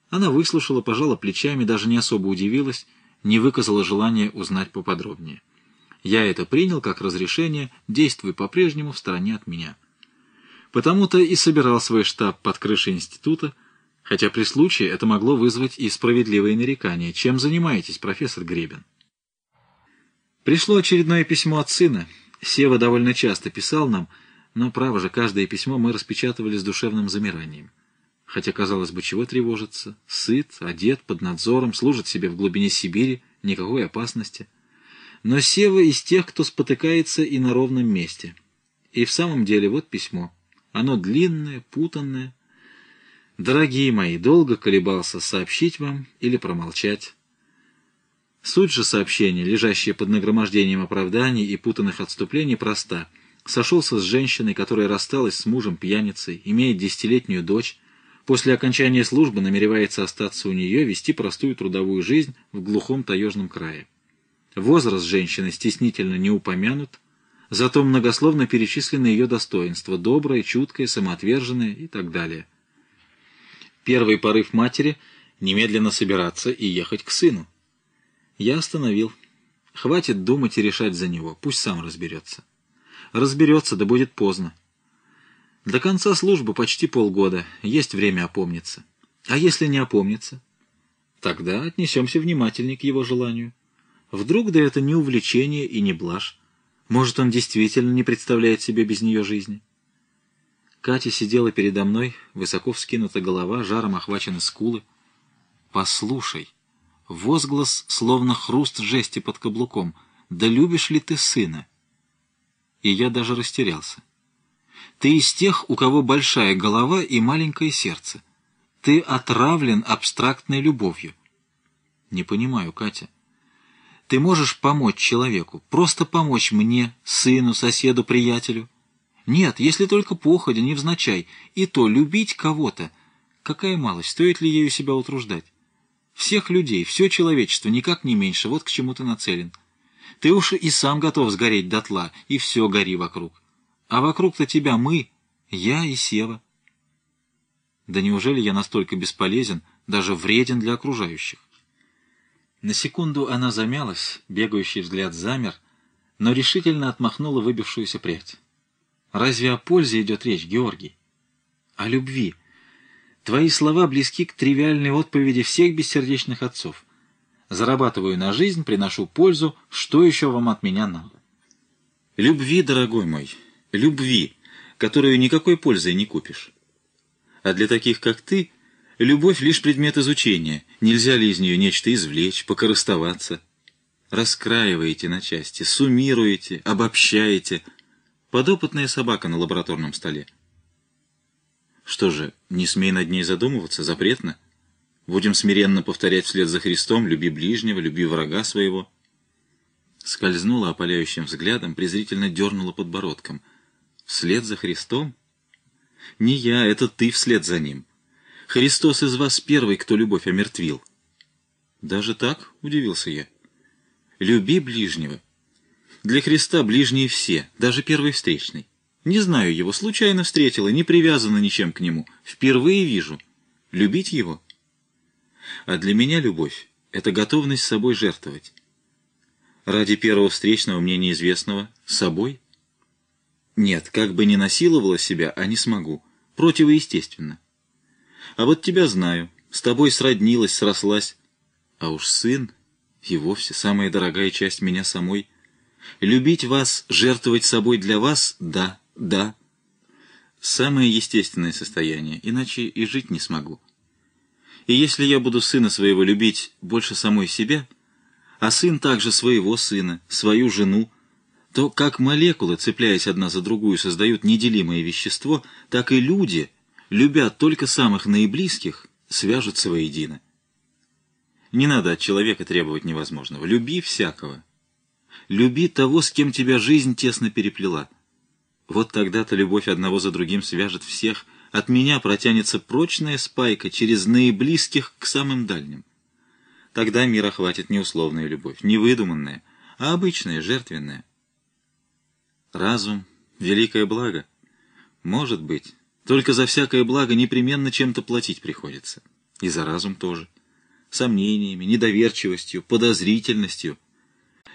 Она выслушала, пожала плечами, даже не особо удивилась, не выказала желания узнать поподробнее. Я это принял как разрешение, действуй по-прежнему в стороне от меня. Потому-то и собирал свой штаб под крышей института, хотя при случае это могло вызвать и справедливые нарекания. Чем занимаетесь, профессор Гребен? Пришло очередное письмо от сына. Сева довольно часто писал нам, но, право же, каждое письмо мы распечатывали с душевным замиранием. Хотя, казалось бы, чего тревожиться? Сыт, одет, под надзором, служит себе в глубине Сибири, никакой опасности. Но Сева из тех, кто спотыкается и на ровном месте. И в самом деле вот письмо. Оно длинное, путанное. Дорогие мои, долго колебался, сообщить вам или промолчать. Суть же сообщения, лежащая под нагромождением оправданий и путанных отступлений, проста. Сошелся с женщиной, которая рассталась с мужем-пьяницей, имеет 10-летнюю дочь, после окончания службы намеревается остаться у нее, вести простую трудовую жизнь в глухом таежном крае. Возраст женщины стеснительно не упомянут, зато многословно перечислены ее достоинства: добрая, чуткая, самоотверженная и так далее. Первый порыв матери — немедленно собираться и ехать к сыну. Я остановил. Хватит думать и решать за него, пусть сам разберется. Разберется, да будет поздно. До конца службы почти полгода, есть время опомниться. А если не опомнится? Тогда отнесемся внимательнее к его желанию. Вдруг да это не увлечение и не блажь. Может, он действительно не представляет себе без нее жизни. Катя сидела передо мной, высоко вскинута голова, жаром охвачены скулы. «Послушай». Возглас, словно хруст жести под каблуком. «Да любишь ли ты сына?» И я даже растерялся. «Ты из тех, у кого большая голова и маленькое сердце. Ты отравлен абстрактной любовью». «Не понимаю, Катя. Ты можешь помочь человеку, просто помочь мне, сыну, соседу, приятелю? Нет, если только походя, невзначай, и то любить кого-то. Какая малость, стоит ли ею себя утруждать? Всех людей, все человечество, никак не меньше, вот к чему ты нацелен. Ты уж и сам готов сгореть дотла, и все гори вокруг. А вокруг-то тебя мы, я и Сева». Да неужели я настолько бесполезен, даже вреден для окружающих? На секунду она замялась, бегающий взгляд замер, но решительно отмахнула выбившуюся прядь. «Разве о пользе идет речь, Георгий? О любви. Твои слова близки к тривиальной отповеди всех бессердечных отцов. Зарабатываю на жизнь, приношу пользу, что еще вам от меня надо?» Любви, дорогой мой, любви, которую никакой пользой не купишь. А для таких, как ты, любовь — лишь предмет изучения. Нельзя ли из нее нечто извлечь, покорыстоваться? Раскраиваете на части, суммируете, обобщаете. Подопытная собака на лабораторном столе. Что же, не смей над ней задумываться, запретно? Будем смиренно повторять вслед за Христом: люби ближнего, люби врага своего. Скользнула опаляющим взглядом, презрительно дернула подбородком. Вслед за Христом? Не я, это ты вслед за ним. Христос из вас первый, кто любовь омертвил. Даже так? — удивился я. Люби ближнего. Для Христа ближние все, даже первый встречный. Не знаю его, случайно встретила, не привязана ничем к нему. Впервые вижу. Любить его? А для меня любовь — это готовность собой жертвовать. Ради первого встречного мне неизвестного собой? Нет, как бы ни насиловала себя, а не смогу. Противоестественно. А вот тебя знаю, с тобой сроднилась, срослась. А уж сын и вовсе самая дорогая часть меня самой. Любить вас, жертвовать собой для вас — да, да. Самое естественное состояние, иначе и жить не смогу. И если я буду сына своего любить больше самой себя, а сын также своего сына, свою жену, то как молекулы, цепляясь одна за другую, создают неделимое вещество, так и люди, любя только самых наиблизких, свяжутся воедино. Не надо от человека требовать невозможного. Люби всякого. Люби того, с кем тебя жизнь тесно переплела. Вот тогда-то любовь одного за другим свяжет всех. От меня протянется прочная спайка через наиблизких к самым дальним. Тогда мир охватит не условная любовь, не выдуманная, а обычная, жертвенная. Разум — великое благо. Может быть, только за всякое благо непременно чем-то платить приходится. И за разум тоже. Сомнениями, недоверчивостью, подозрительностью.